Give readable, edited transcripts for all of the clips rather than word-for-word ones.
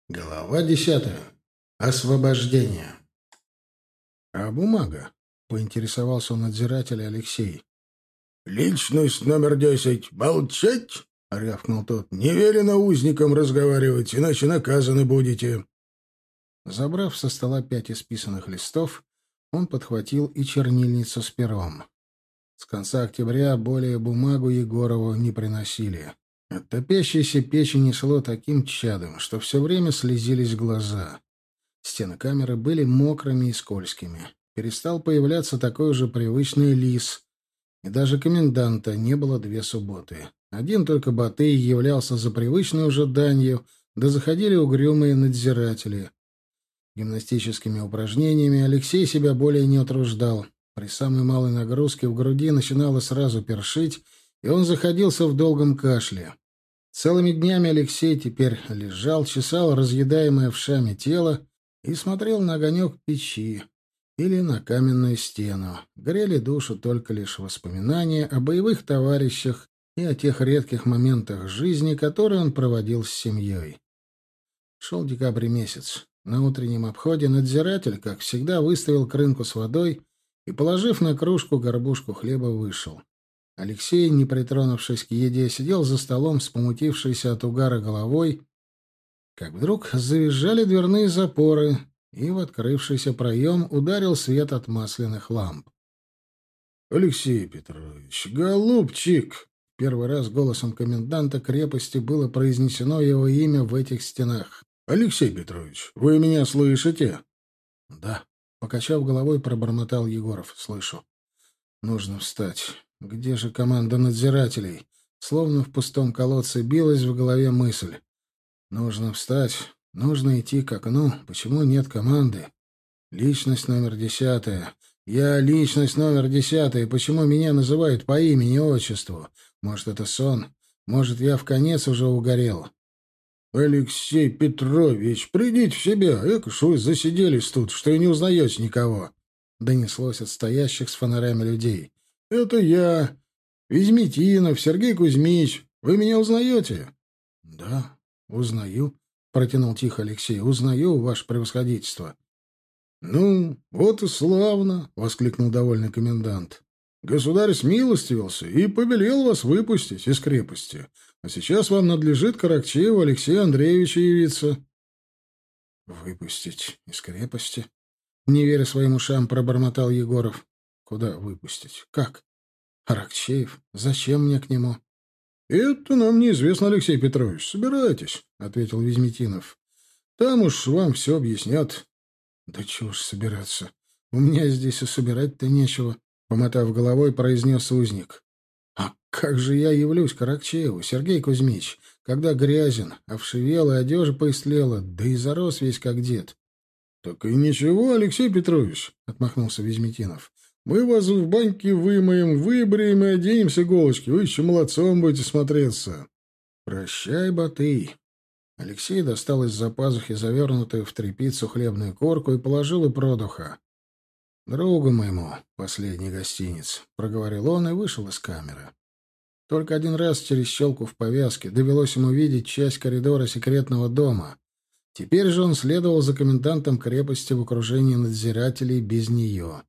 Глава 10. Освобождение. «А бумага?» — поинтересовался у надзирателя Алексей. «Личность номер 10. Молчать!» — рявкнул тот. «Не велено узникам разговаривать, иначе наказаны будете». Забрав со стола 5 исписанных листов, он подхватил и чернильницу с пером. С конца октября более бумагу Егорову не приносили. От топящейся печи несло таким чадом, что все время слезились глаза. Стены камеры были мокрыми и скользкими. Перестал появляться такой же привычный лис. И даже коменданта не было 2 субботы. Один только Батый являлся за привычной уже данью, да заходили угрюмые надзиратели. Гимнастическими упражнениями Алексей себя более не утруждал. При самой малой нагрузке в груди начинало сразу першить, и он заходился в долгом кашле. Целыми днями Алексей теперь лежал, чесал разъедаемое вшами тело и смотрел на огонек печи или на каменную стену. Грели душу только лишь воспоминания о боевых товарищах и о тех редких моментах жизни, которые он проводил с семьей. Шел декабрь месяц. На утреннем обходе надзиратель, как всегда, выставил крынку с водой и, положив на кружку горбушку хлеба, вышел. Алексей, не притронувшись к еде, сидел за столом с помутившейся от угара головой, как вдруг завизжали дверные запоры, и в открывшийся проем ударил свет от масляных ламп. «Алексей Петрович, голубчик!» Первый раз голосом коменданта крепости было произнесено его имя в этих стенах. «Алексей Петрович, вы меня слышите?» «Да», — покачав головой, пробормотал Егоров. «Слышу. Нужно встать. Где же команда надзирателей?» Словно в пустом колодце билась в голове мысль. «Нужно встать. Нужно идти к окну. Почему нет команды? Личность номер 10. Я личность номер 10. Почему меня называют по имени-отчеству? Может, это сон? Может, я в конец уже угорел?» «Алексей Петрович, придите в себя. Эка ж вы засиделись тут, что и не узнаете никого», — донеслось от стоящих с фонарями людей. «Это я, Визметинов Сергей Кузьмич. Вы меня узнаете?» «Да, узнаю», — протянул тихо Алексей. «Узнаю, ваше превосходительство». «Ну, вот и славно!» — воскликнул довольный комендант. «Государь смилостивился и повелел вас выпустить из крепости. А сейчас вам надлежит к Аракчееву Алексею Андреевичу явиться». «Выпустить из крепости?» — не веря своим ушам, пробормотал Егоров. «Куда выпустить? Как? Аракчеев? Зачем мне к нему?» «Это нам неизвестно, Алексей Петрович. Собирайтесь», — ответил Визметинов. «Там уж вам все объяснят». «Да чего ж собираться? У меня здесь и собирать-то нечего», — помотав головой, произнес узник. «А как же я явлюсь к Аракчееву, Сергей Кузьмич, когда грязен, овшивел и одежа поистлела, да и зарос весь как дед?» «Так и ничего, Алексей Петрович», — отмахнулся Визметинов. «Мы вас в баньке вымоем, выбреем и оденем с иголочки. Вы еще молодцом будете смотреться». «Прощай, Батый». Алексей достал из-за пазухи завернутую в тряпицу хлебную корку и положил и продуха. «Другу моему, последний гостиниц», — проговорил он и вышел из камеры. Только один раз через щелку в повязке довелось ему видеть часть коридора секретного дома. Теперь же он следовал за комендантом крепости в окружении надзирателей без нее.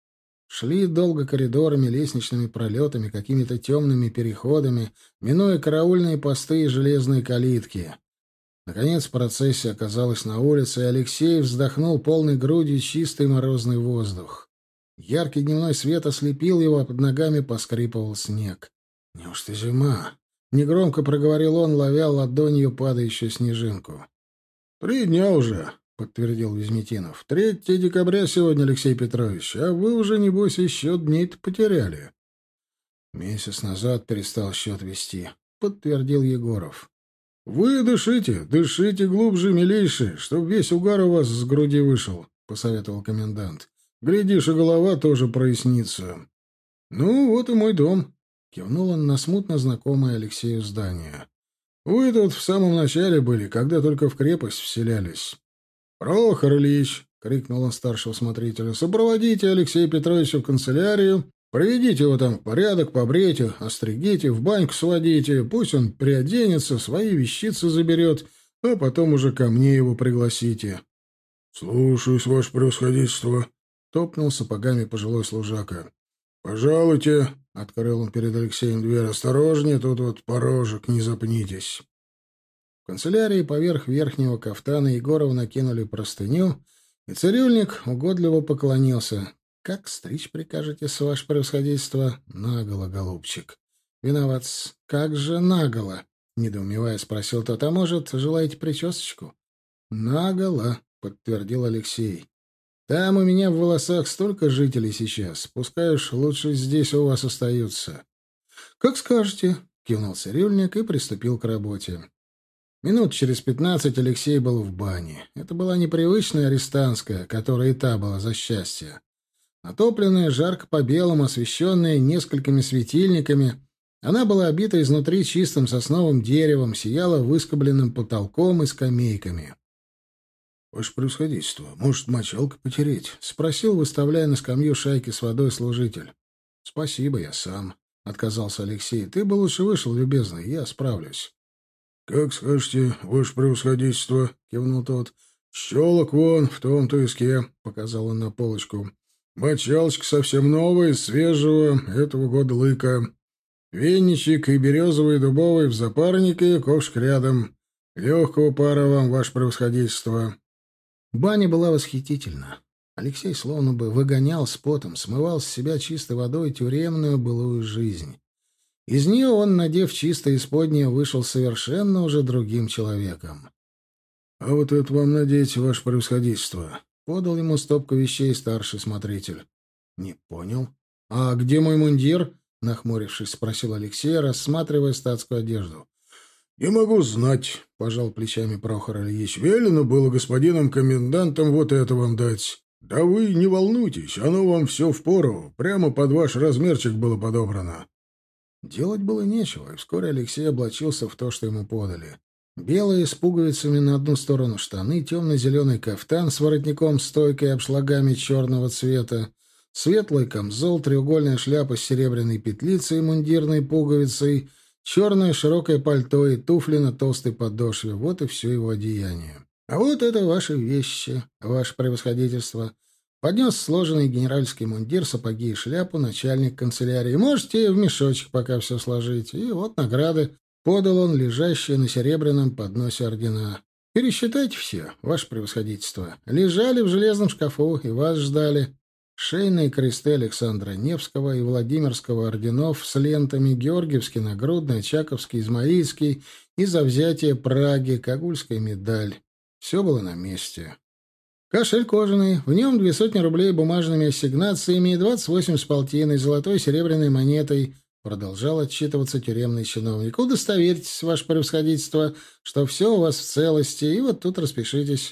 Шли долго коридорами, лестничными пролетами, какими-то темными переходами, минуя караульные посты и железные калитки. Наконец процессия оказалась на улице, и Алексей вздохнул полной грудью чистый морозный воздух. Яркий дневной свет ослепил его, а под ногами поскрипывал снег. «Неужто зима?» — негромко проговорил он, ловя ладонью падающую снежинку. 3 дня уже», — подтвердил Визметинов. 3 декабря сегодня, Алексей Петрович, а вы уже, небось, и счет дней-то потеряли. Месяц назад перестал счет вести, — подтвердил Егоров. «Вы дышите глубже, милейший, чтоб весь угар у вас с груди вышел», — посоветовал комендант. «Глядишь, и голова тоже прояснится». «Ну, вот и мой дом», — кивнул он на смутно знакомое Алексею здание. «Вы тут в самом начале были, когда только в крепость вселялись». «Прохор Ильич», — крикнул он старшего смотрителя, — «сопроводите Алексея Петровича в канцелярию. Приведите его там в порядок, побрейте, остригите, в баньку сводите, пусть он приоденется, свои вещицы заберет, а потом уже ко мне его пригласите». «Слушаюсь, ваше превосходительство», — топнул сапогами пожилой служака. «Пожалуйте», — открыл он перед Алексеем дверь, — «осторожнее, тут вот порожек, не запнитесь». В канцелярии поверх верхнего кафтана Егорову накинули простыню, и цирюльник угодливо поклонился. «Как стричь прикажете, ваше превосходительство?» «Наголо, голубчик». «Виноват. Как же наголо?» — недоумевая спросил тот. «А может, желаете причесочку?» «Наголо», — подтвердил Алексей. «Там у меня в волосах столько жителей сейчас. Пускай уж лучше здесь у вас остаются». «Как скажете», — кивнул цирюльник и приступил к работе. Минут через 15 Алексей был в бане. Это была непривычная арестантская, которая и та была за счастье. Натопленная, жарко по-белому, освещенная несколькими светильниками, она была обита изнутри чистым сосновым деревом, сияла выскобленным потолком и скамейками. — Ваше превосходительство, может, мочалка потереть? — спросил, выставляя на скамью шайки с водой служитель. — Спасибо, я сам, — отказался Алексей. — Ты бы лучше вышел, любезный, я справлюсь. — Как скажете, ваше превосходительство, — кивнул тот. — Щелок вон в том туиске, — показал он на полочку. — Мочалочка совсем новая, свежего, этого года лыка. Веничек и березовый и дубовый в запарнике, ковшик рядом. Легкого пара вам, ваше превосходительство. Баня была восхитительна. Алексей словно бы выгонял с потом, смывал с себя чистой водой тюремную былую жизнь. Из нее он, надев чистое исподнее, вышел совершенно уже другим человеком. — А вот это вам надеть, ваше превосходительство, — подал ему стопку вещей старший смотритель. — Не понял. — А где мой мундир? — нахмурившись, спросил Алексей, рассматривая статскую одежду. — Не могу знать, — пожал плечами Прохор Ильич. — Велено было господином комендантом вот это вам дать. Да вы не волнуйтесь, оно вам все впору, прямо под ваш размерчик было подобрано. Делать было нечего, и вскоре Алексей облачился в то, что ему подали. Белые с пуговицами на одну сторону штаны, темно-зеленый кафтан с воротником-стойкой и обшлагами черного цвета, светлый камзол, треугольная шляпа с серебряной петлицей и мундирной пуговицей, черное широкое пальто и туфли на толстой подошве. Вот и все его одеяние. «А вот это ваши вещи, ваше превосходительство», — поднес сложенный генеральский мундир, сапоги и шляпу начальник канцелярии. «Можете в мешочек пока все сложить. И вот награды». Подал он лежащие на серебряном подносе ордена. «Пересчитайте все, ваше превосходительство. Лежали в железном шкафу и вас ждали. Шейные кресты Александра Невского и Владимирского орденов с лентами, Георгиевский нагрудный, Очаковский, Измаильский и за взятие Праги, Кагульская медаль. Все было на месте. Кошель кожаный, в нем 200 рублей бумажными ассигнациями и 28 с полтиной, золотой и серебряной монетой. Продолжал отчитываться тюремный чиновник. Удостоверьтесь, ваше превосходительство, что все у вас в целости, и вот тут распишитесь.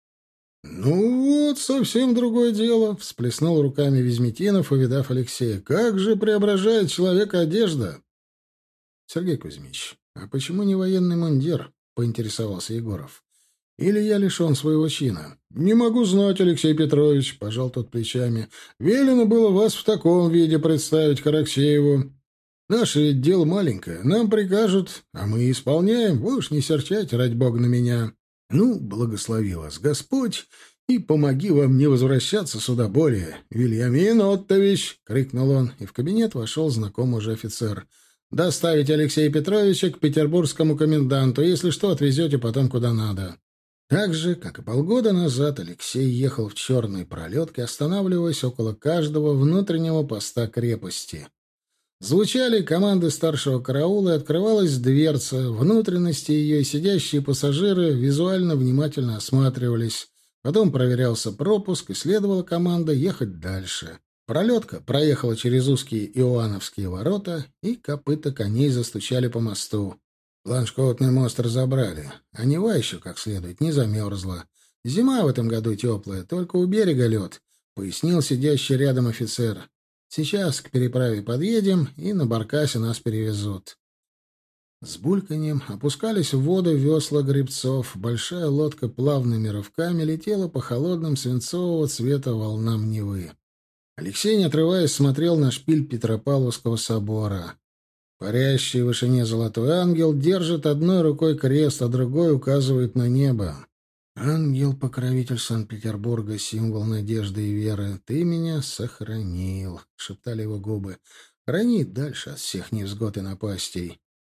«Ну вот, совсем другое дело», — всплеснул руками Везметинов, увидав Алексея. «Как же преображает человека одежда!» «Сергей Кузьмич, а почему не военный мундир?» — поинтересовался Егоров. «Или я лишен своего чина?» «Не могу знать, Алексей Петрович», — пожал тот плечами. «Велено было вас в таком виде представить к Араксееву. Наше ведь дело маленькое. Нам прикажут, а мы исполняем. Вы уж не серчайте, ради бога, на меня». «Ну, благослови вас Господь, и помоги вам не возвращаться сюда более, Вильямин Оттович!» — крикнул он, и в кабинет вошел знакомый уже офицер. «Доставить Алексея Петровича к петербургскому коменданту. Если что, отвезете потом куда надо». Так же, как и полгода назад, Алексей ехал в черной пролетке, останавливаясь около каждого внутреннего поста крепости. Звучали команды старшего караула, и открывалась дверца. Внутренности ее и сидящие пассажиры визуально внимательно осматривались. Потом проверялся пропуск, и следовала команда ехать дальше. Пролетка проехала через узкие Иоанновские ворота, и копыта коней застучали по мосту. Ланшкотный мост разобрали, а Нева еще как следует не замерзла. Зима в этом году теплая, только у берега лед, — пояснил сидящий рядом офицер. Сейчас к переправе подъедем, и на баркасе нас перевезут. С бульканьем опускались в воду весла гребцов. Большая лодка плавными рывками летела по холодным свинцового цвета волнам Невы. Алексей, не отрываясь, смотрел на шпиль Петропавловского собора. Парящий в вышине золотой ангел держит одной рукой крест, а другой указывает на небо. «Ангел-покровитель Санкт-Петербурга, символ надежды и веры, ты меня сохранил», — шептали его губы. «Храни дальше от всех невзгод и напастей».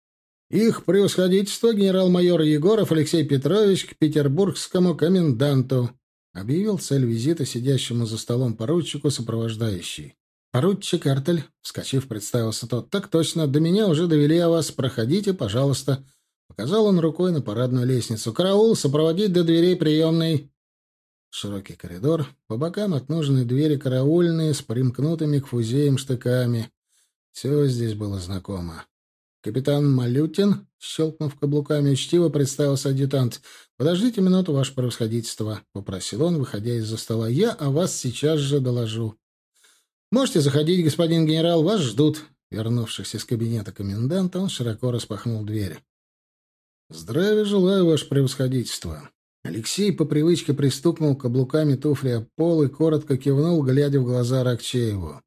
«Их превосходительство генерал-майор Егоров Алексей Петрович к петербургскому коменданту», — объявил цель визита сидящему за столом поручику сопровождающий. «Поручик Эртель», — вскочив, представился тот. «Так точно, до меня уже довели о вас. Проходите, пожалуйста». Показал он рукой на парадную лестницу. «Караул, сопроводить до дверей приемной». Широкий коридор, по бокам от нужной двери караульные с примкнутыми к фузеям штыками. Все здесь было знакомо. «Капитан Малютин», — щелкнув каблуками, учтиво представился адъютант. «Подождите минуту, ваше превосходительство», — попросил он, выходя из-за стола. «Я о вас сейчас же доложу». «Можете заходить, господин генерал, вас ждут». Вернувшись из кабинета коменданта, он широко распахнул дверь. «Здравия желаю, ваше превосходительство». Алексей по привычке пристукнул каблуками туфли об пол и коротко кивнул, глядя в глаза Аракчееву.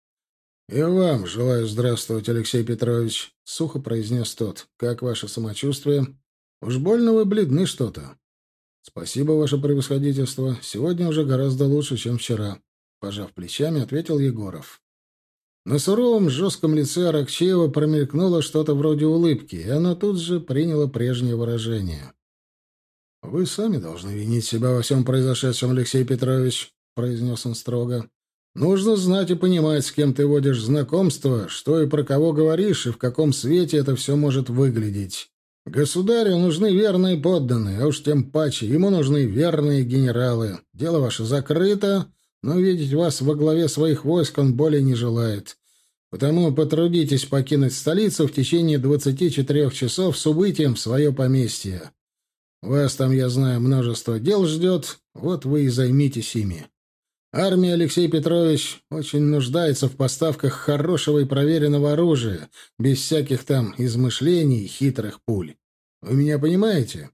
«И вам желаю здравствовать, Алексей Петрович», — сухо произнес тот. «Как ваше самочувствие? Уж больно вы бледны что-то». «Спасибо, ваше превосходительство. Сегодня уже гораздо лучше, чем вчера», — пожав плечами, ответил Егоров. На суровом, жестком лице Аракчеева промелькнуло что-то вроде улыбки, и оно тут же приняло прежнее выражение. «Вы сами должны винить себя во всем произошедшем, Алексей Петрович», — произнес он строго. «Нужно знать и понимать, с кем ты водишь знакомство, что и про кого говоришь, и в каком свете это все может выглядеть. Государю нужны верные подданные, а уж тем паче ему нужны верные генералы. Дело ваше закрыто, но видеть вас во главе своих войск он более не желает. Потому потрудитесь покинуть столицу в течение 24 часов с убытием в свое поместье. Вас там, я знаю, множество дел ждет, вот вы и займитесь ими. Армия, Алексей Петрович, очень нуждается в поставках хорошего и проверенного оружия, без всяких там измышлений и хитрых пуль. Вы меня понимаете?»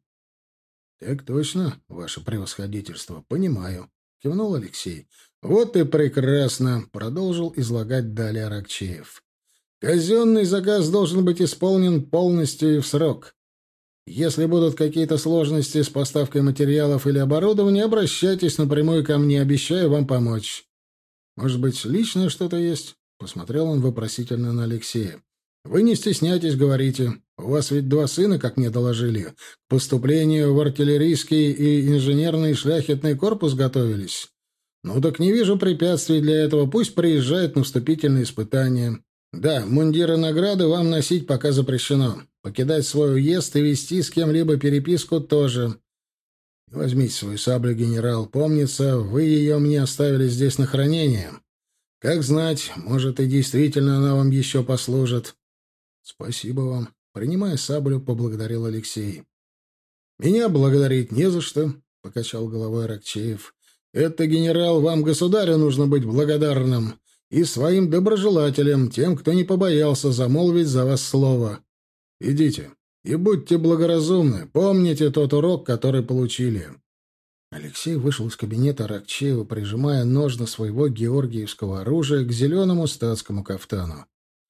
«Так точно, ваше превосходительство, понимаю», — кивнул Алексей. «Вот и прекрасно», — продолжил излагать далее Аракчеев. «Казенный заказ должен быть исполнен полностью и в срок. Если будут какие-то сложности с поставкой материалов или оборудования, обращайтесь напрямую ко мне, обещаю вам помочь». «Может быть, личное что-то есть?» — посмотрел он вопросительно на Алексея. «Вы не стесняйтесь, говорите. У вас ведь 2 сына, как мне доложили. К поступлению в артиллерийский и инженерный шляхетный корпус готовились. Ну так не вижу препятствий для этого. Пусть приезжает на вступительные испытания. Да, мундиры награды вам носить пока запрещено. Покидать свой уезд и вести с кем-либо переписку тоже. Возьмите свою саблю, генерал. Помнится, вы ее мне оставили здесь на хранение. Как знать, может, и действительно она вам еще послужит». «Спасибо вам». Принимая саблю, поблагодарил Алексей. «Меня благодарить не за что», — покачал головой Аракчеев. «Это, генерал, вам, государю, нужно быть благодарным. И своим доброжелателям, тем, кто не побоялся замолвить за вас слово. Идите и будьте благоразумны. Помните тот урок, который получили». Алексей вышел из кабинета Аракчеева, прижимая ножны своего георгиевского оружия к зеленому статскому кафтану.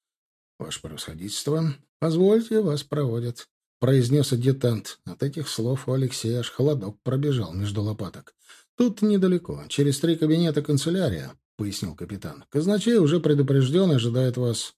«Ваше превосходительство, позвольте, вас проводят», — произнес адъютант. От этих слов у Алексея аж холодок пробежал между лопаток. «Тут недалеко, через 3 кабинета канцелярия», — пояснил капитан. «Казначей уже предупрежден, ожидает вас».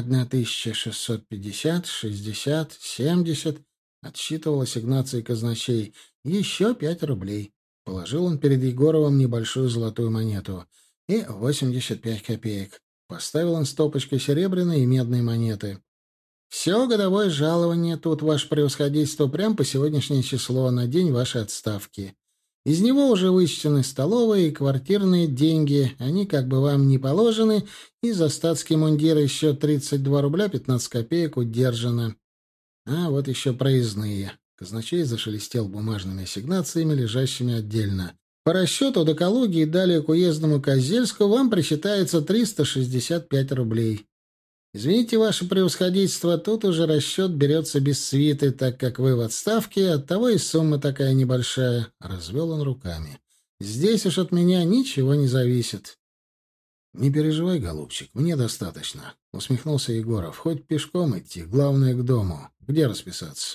1650, 60, 70, — отсчитывал ассигнации казначей. «Еще 5 рублей». Положил он перед Егоровым небольшую золотую монету. «И 85 копеек». Поставил он стопочкой серебряные и медные монеты. «Все годовое жалование тут, ваше превосходительство, прямо по сегодняшнее число, на день вашей отставки. Из него уже вычтены столовые и квартирные деньги, они как бы вам не положены, и за статский мундир еще 32 рубля 15 копеек удержано. А вот еще проездные». Казначей зашелестел бумажными ассигнациями, лежащими отдельно. «По расчету до Калуги и далее к уездному Козельску вам причитается 365 рублей. Извините, ваше превосходительство, тут уже расчет берется без свиты, так как вы в отставке, оттого и сумма такая небольшая», — развел он руками. «Здесь уж от меня ничего не зависит». Не переживай, голубчик, мне достаточно, — усмехнулся Егоров. — Хоть пешком идти, главное — к дому. Где расписаться?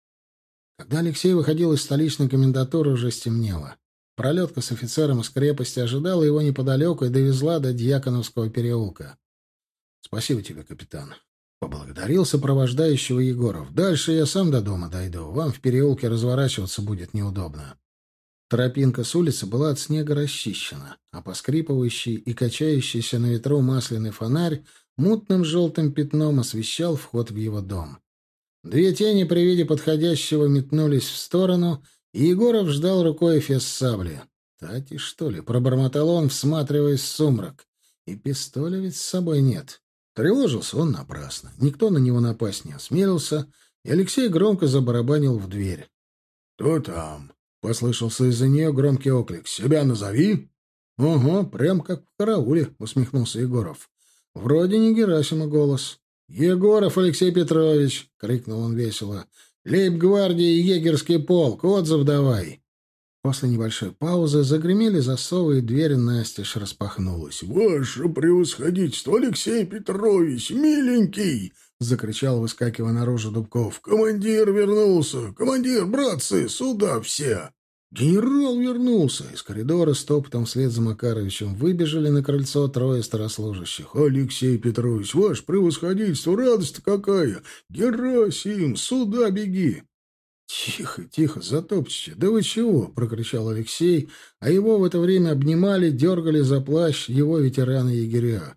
Когда Алексей выходил из столичной комендатуры, уже стемнело. Пролетка с офицером из крепости ожидала его неподалеку и довезла до Дьяконовского переулка. — Спасибо тебе, капитан. Поблагодарил сопровождающего Егоров. — Дальше я сам до дома дойду. Вам в переулке разворачиваться будет неудобно. Тропинка с улицы была от снега расчищена, а поскрипывающий и качающийся на ветру масляный фонарь мутным желтым пятном освещал вход в его дом. Две тени при виде подходящего метнулись в сторону, и Егоров ждал рукой эфес сабли. «Тати, что ли?» — пробормотал он, всматриваясь в сумрак. «И пистоля ведь с собой нет». Тревожился он напрасно. Никто на него напасть не осмелился, и Алексей громко забарабанил в дверь. «Кто там?» — послышался из-за нее громкий оклик. «Себя назови!» «Ого, прям как в карауле», — усмехнулся Егоров. «Вроде не Герасима голос». «Егоров Алексей Петрович!» — крикнул он весело. «Лейб-гвардия и егерский полк! Отзыв давай!» После небольшой паузы загремели засовы, и дверь настежь распахнулась. «Ваше превосходительство, Алексей Петрович, миленький!» — закричал, выскакивая наружу Дубков. «Командир вернулся! Командир, братцы, сюда все!» Генерал вернулся. Из коридора стопотом вслед за Макаровичем выбежали на крыльцо трое старослужащих. «Алексей Петрович, ваше превосходительство, радость какая! Герасим, сюда беги!» «Тихо, тихо, затопчите! Да вы чего?» — прокричал Алексей, а его в это время обнимали, дергали за плащ его ветераны-егеря.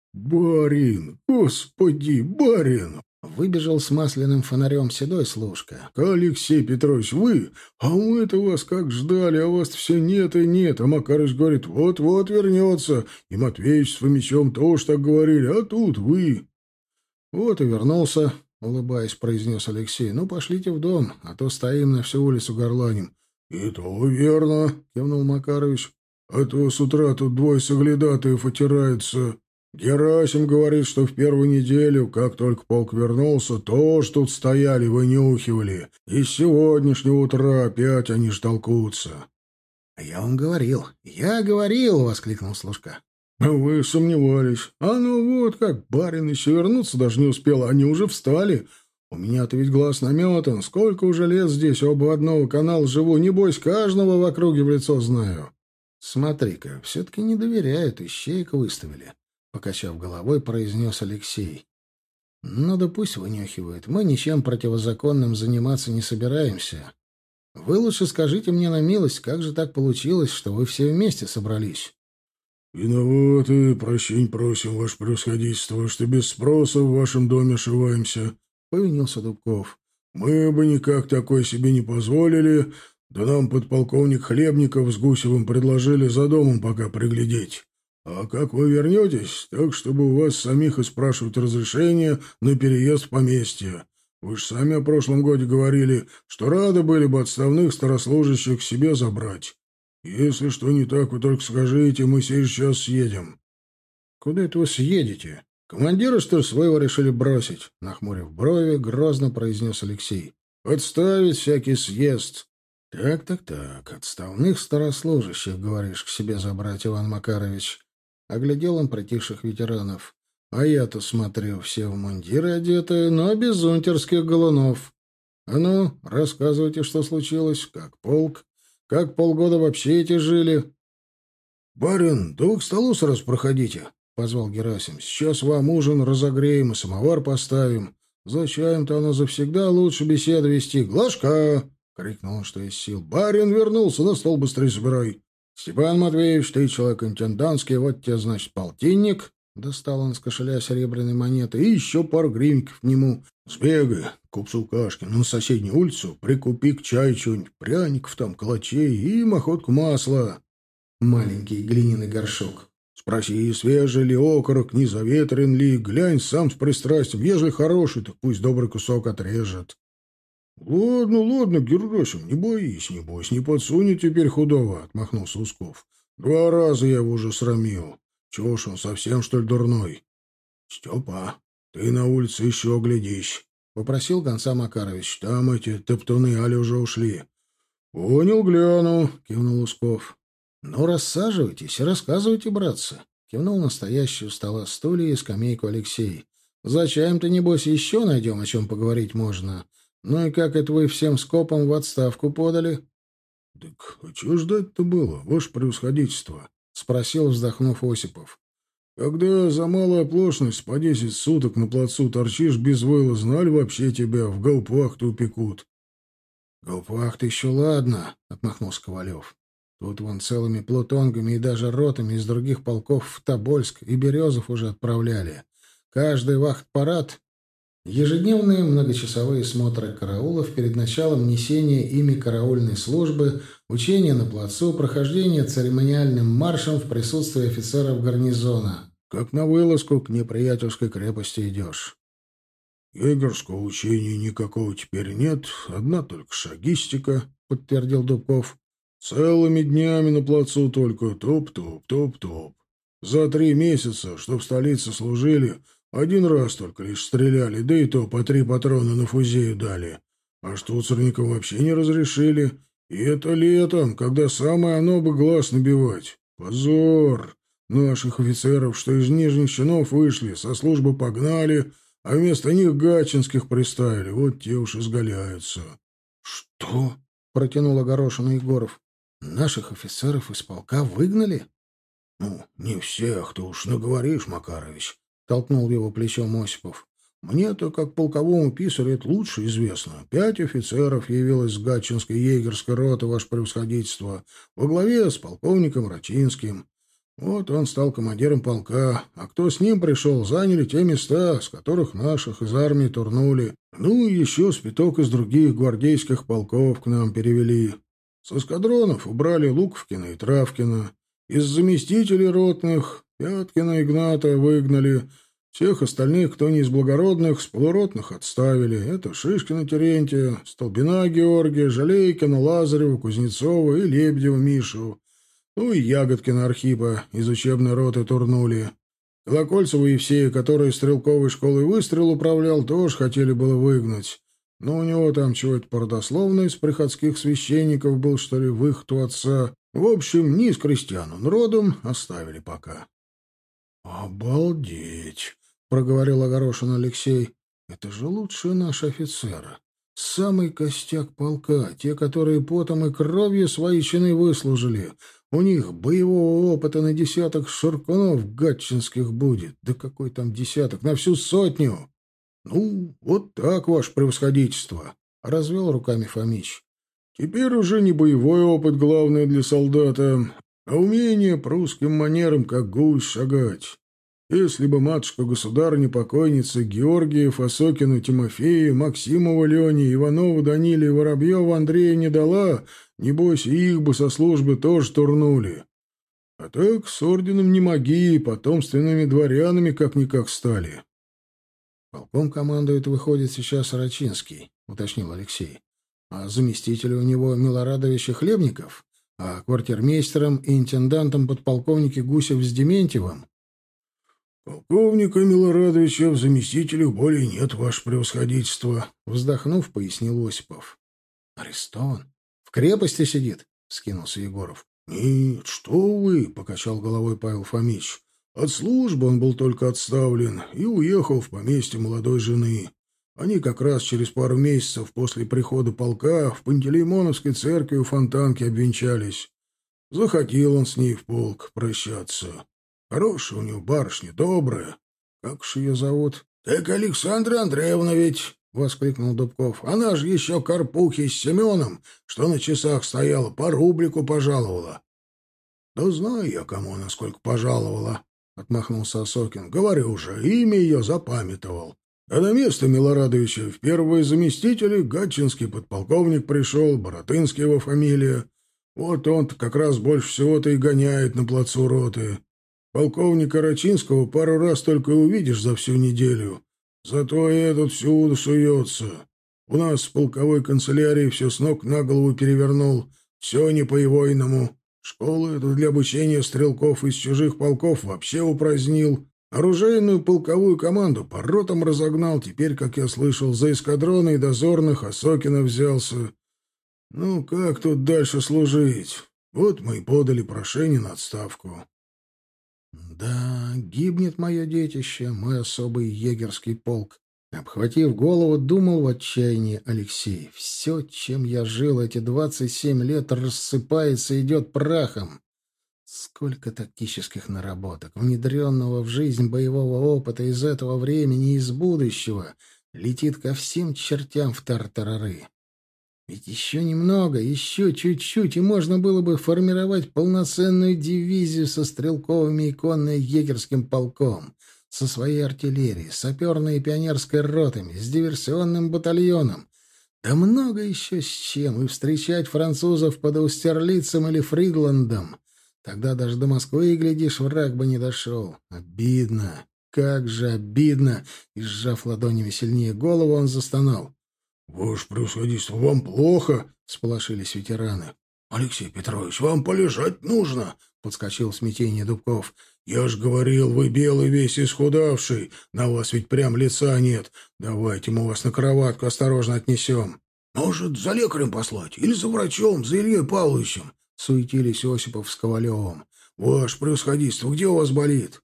«Барин! Господи, барин!» Выбежал с масляным фонарем седой служка. «Алексей Петрович, вы? А мы-то вас как ждали, а вас все нет и нет. А Макарыч говорит, вот-вот вернется. И Матвеич с Фомичом тоже так говорили, а тут вы». «Вот и вернулся», — улыбаясь, произнес Алексей. «Ну, пошлите в дом, а то стоим на всю улицу горланим». «И то верно», — кивнул Макарович. «А то с утра тут двое соглядатаев отираются. Герасим говорит, что в первую неделю, как только полк вернулся, тоже тут стояли, вынюхивали. И с сегодняшнего утра опять они ж толкутся». «Я вам говорил, я говорил!» — воскликнул служка. «Вы сомневались. А ну вот как, барин еще вернуться даже не успел, они уже встали. У меня-то ведь глаз наметан. Сколько уже лет здесь у обводного канала живу, небось, каждого в округе в лицо знаю». «Смотри-ка, все-таки не доверяют, ищейка выставили», — покачав головой, произнес Алексей. «Ну да пусть вынюхивают. Мы ничем противозаконным заниматься не собираемся. Вы лучше скажите мне на милость, как же так получилось, что вы все вместе собрались?» «Виноваты, прощень просим, ваше превосходительство, что без спроса в вашем доме ошиваемся», — повинился Дубков. «Мы бы никак такое себе не позволили, да нам подполковник Хлебников с Гусевым предложили за домом пока приглядеть. А как вы вернетесь, так чтобы у вас самих и спрашивать разрешение на переезд в поместье. Вы же сами о прошлом годе говорили, что рады были бы отставных старослужащих к себе забрать. Если что не так, вы только скажите, мы сейчас съедем». «Куда это вы съедете? Командира, что ли, своего решили бросить?» Нахмурив брови, грозно произнес Алексей. «Отставить всякий съезд». «Так, отставных старослужащих, говоришь, к себе забрать, Иван Макарович?» Оглядел он притихших ветеранов. «А я-то смотрю, все в мундиры одеты, но без унтерских галунов. А ну, рассказывайте, что случилось, как полк, как полгода вообще эти жили». «Барин, да вы к столу сразу проходите», — позвал Герасим. «Сейчас вам ужин разогреем и самовар поставим. За чаем-то оно завсегда лучше беседу вести. Глашка!» — крикнул он, что из сил. «Барин вернулся, на стол быстрее собирай. Степан Матвеевич, ты человек интендантский, вот тебе, значит, полтинник». Достал он с кошеля серебряной монеты и еще пару гривеньков к нему. «Сбегай к купцу Кашкину на соседнюю улицу, прикупи к чаю чего-нибудь, пряников там, калачей и махотку масла». Маленький глиняный горшок. «Спроси, свежий ли окорок, не заветрен ли, глянь сам с пристрастием. Ежели хороший, так пусть добрый кусок отрежет». «Ладно, Герасим, не боись, не подсунет теперь худого», — отмахнулся Усков. «2 раза я его уже срамил. Чего ж он, совсем, что ли, дурной?» «Степа, ты на улице еще оглядись», — попросил гонца Макарович. «Там эти топтуны али уже ушли». «Понял, гляну», — кивнул Усков. «Ну, рассаживайтесь и рассказывайте, братцы. Кивнул на стоящую у стола стулья и скамейку Алексей. Зачем-то, небось, еще найдем, о чем поговорить можно. Ну и как это вы всем скопом в отставку подали? — Так а чего ждать-то было, ваше превосходительство? — спросил, вздохнув, Осипов. — Когда за малую оплошность по 10 суток на плацу торчишь без войла, знали вообще тебя в гауптвахту упекут. — Гауптвахта еще ладно, — отмахнулся Ковалев. Тут вон целыми плутонгами и даже ротами из других полков в Тобольск и Березов уже отправляли. Каждый вахт-парад — ежедневные многочасовые смотры караулов перед началом несения ими караульной службы, учения на плацу, прохождение церемониальным маршем в присутствии офицеров гарнизона. Как на вылазку к неприятельской крепости идешь. — Егерского учения никакого теперь нет, одна только шагистика, — подтвердил Дубков. — Целыми днями на плацу только топ-топ, топ-топ. За 3 месяца, что в столице служили, один раз только лишь стреляли, да и то по 3 патрона на фузею дали. А штуцерникам вообще не разрешили. И это летом, когда самое оно бы глаз набивать. Позор! Наших офицеров, что из нижних чинов вышли, со службы погнали, а вместо них гатчинских приставили. Вот те уж изгаляются. — Что? — протянул огорошенный Егоров. — Наших офицеров из полка выгнали? — Ну, не всех, ты уж наговоришь, Макарович, — толкнул его плечом Осипов. — Мне-то, как полковому писарю, это лучше известно. 5 офицеров явилось с гатчинской егерской роты, ваше превосходительство, во главе с полковником Рачинским. Вот он стал командиром полка, а кто с ним пришел, заняли те места, с которых наших из армии турнули. Ну и еще спиток из других гвардейских полков к нам перевели. С эскадронов убрали Луковкина и Травкина. Из заместителей ротных Пяткина Игната выгнали. Всех остальных, кто не из благородных, с полуротных отставили. Это Шишкина Терентия, Столбина Георгия, Жалейкина, Лазарева, Кузнецова и Лебедева Мишу. Ну и Ягодкина Архипа из учебной роты турнули. Колокольцева Евсея, который стрелковой школой выстрел управлял, тоже хотели было выгнать. Но у него там чего-то породословно из приходских священников был, что ли, выход у отца. В общем, не из крестьян он родом, оставили пока. — Обалдеть! — проговорил огорошен Алексей. — Это же лучшие наши офицеры. Самый костяк полка, те, которые потом и кровью свои чины выслужили. У них боевого опыта на десяток шуркунов гатчинских будет. Да какой там десяток? На всю 100. Ну, вот так, ваше превосходительство, — развел руками Фомич. Теперь уже не боевой опыт главное для солдата, а умение прусским манерам как гусь шагать. Если бы матушка-государыня-покойница Георгиев, Осокину, Тимофею, Максимова Лене, Иванову, Даниле и Воробьеву Андрея не дала, небось, и их бы со службы тоже турнули. А так с орденом не моги, потомственными дворянами как-никак стали. — Полком командует, выходит, сейчас Рачинский, — уточнил Алексей. — А заместитель у него Милорадович и Хлебников, а квартирмейстером и интендантом подполковники Гусев с Дементьевым. — Полковника Милорадовича в заместителях более нет, ваше превосходительство, — вздохнув, пояснил Осипов. — Арестован? В крепости сидит? — вскинулся Егоров. — Нет, что вы, — покачал головой Павел Фомич. От службы он был только отставлен и уехал в поместье молодой жены. Они как раз через пару месяцев после прихода полка в Пантелеймоновской церкви у Фонтанки обвенчались. Заходил он с ней в полк прощаться. Хорошая у него барышня, добрая. Как ж ее зовут? — Так Александра Андреевна ведь, — воскликнул Дубков. — Она же еще Карпухе с Семеном, что на часах стояла, по рублику пожаловала. — Да знаю я, кому она сколько пожаловала, — отмахнулся Осокин. — Говорю уже, имя ее запамятовал. А на место Милорадовича в первые заместители гатчинский подполковник пришел, Боротынский его фамилия. Вот он-то как раз больше всего-то и гоняет на плацу роты. Полковника Рачинского пару раз только увидишь за всю неделю. Зато и этот всюду суется. У нас в полковой канцелярии все с ног на голову перевернул. Все не по-егойному. Школу эту для обучения стрелков из чужих полков вообще упразднил. Оружейную полковую команду по ротам разогнал. Теперь, как я слышал, за эскадроны и дозорных Осокина взялся. Ну, как тут дальше служить? Вот мы и подали прошение на отставку. — Да, гибнет мое детище, мой особый егерский полк. Обхватив голову, думал в отчаянии Алексей. Все, чем я жил эти 27 лет, рассыпается и идет прахом. Сколько тактических наработок, внедренного в жизнь боевого опыта из этого времени и из будущего, летит ко всем чертям в тартарары. Ведь еще немного, еще чуть-чуть, и можно было бы формировать полноценную дивизию со стрелковыми и конно-егерским полком, со своей артиллерией, саперной и пионерской ротами, с диверсионным батальоном. Да много еще с чем, и встречать французов под Аустерлицем или Фридландом. Тогда даже до Москвы, глядишь, враг бы не дошел. Обидно, как же обидно! И, сжав ладонями сильнее голову, он застонал. «Ваше превосходительство, вам плохо?» — сполошились ветераны. «Алексей Петрович, вам полежать нужно!» — подскочил в смятении Дубков. «Я ж говорил, вы белый весь исхудавший. На вас ведь прям лица нет. Давайте мы вас на кроватку осторожно отнесем». «Может, за лекарем послать? Или за врачом, за Ильей Павловичем?» — суетились Осипов с Ковалевым. «Ваше превосходительство, где у вас болит?»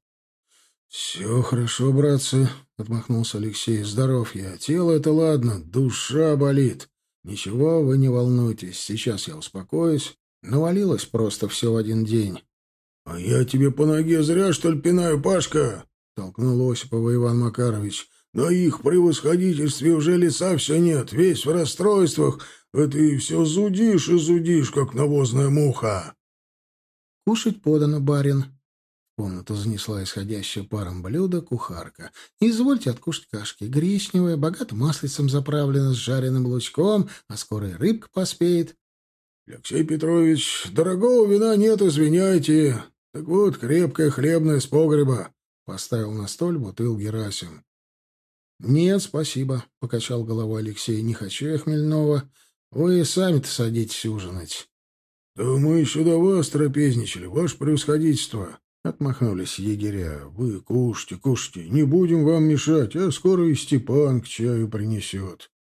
«Все хорошо, братцы», — отмахнулся Алексей. «Здоров я. Тело — это ладно, душа болит. Ничего, вы не волнуйтесь. Сейчас я успокоюсь. Навалилось просто все в один день». «А я тебе по ноге зря, что ли, пинаю, Пашка?» — толкнул Осипова Иван Макарович. «На их превосходительстве уже лица все нет. Весь в расстройствах. А ты все зудишь и зудишь, как навозная муха». «Кушать подано, барин». В комнату занесла исходящая паром блюдо кухарка. «Извольте откушать кашки. Гречневая, богато маслицем заправлена, с жареным лучком, а скоро и рыбка поспеет». «Алексей Петрович, дорогого вина нет, извиняйте. Так вот, крепкое хлебное с погреба», — поставил на столь бутыл Герасим. «Нет, спасибо», — покачал головой Алексей. «Не хочу я хмельного. Вы сами-то садитесь ужинать». «Да мы еще до вас трапезничали, ваше превосходительство», — отмахнулись егеря. «Вы кушайте, кушайте, не будем вам мешать, а скоро и Степан к чаю принесет».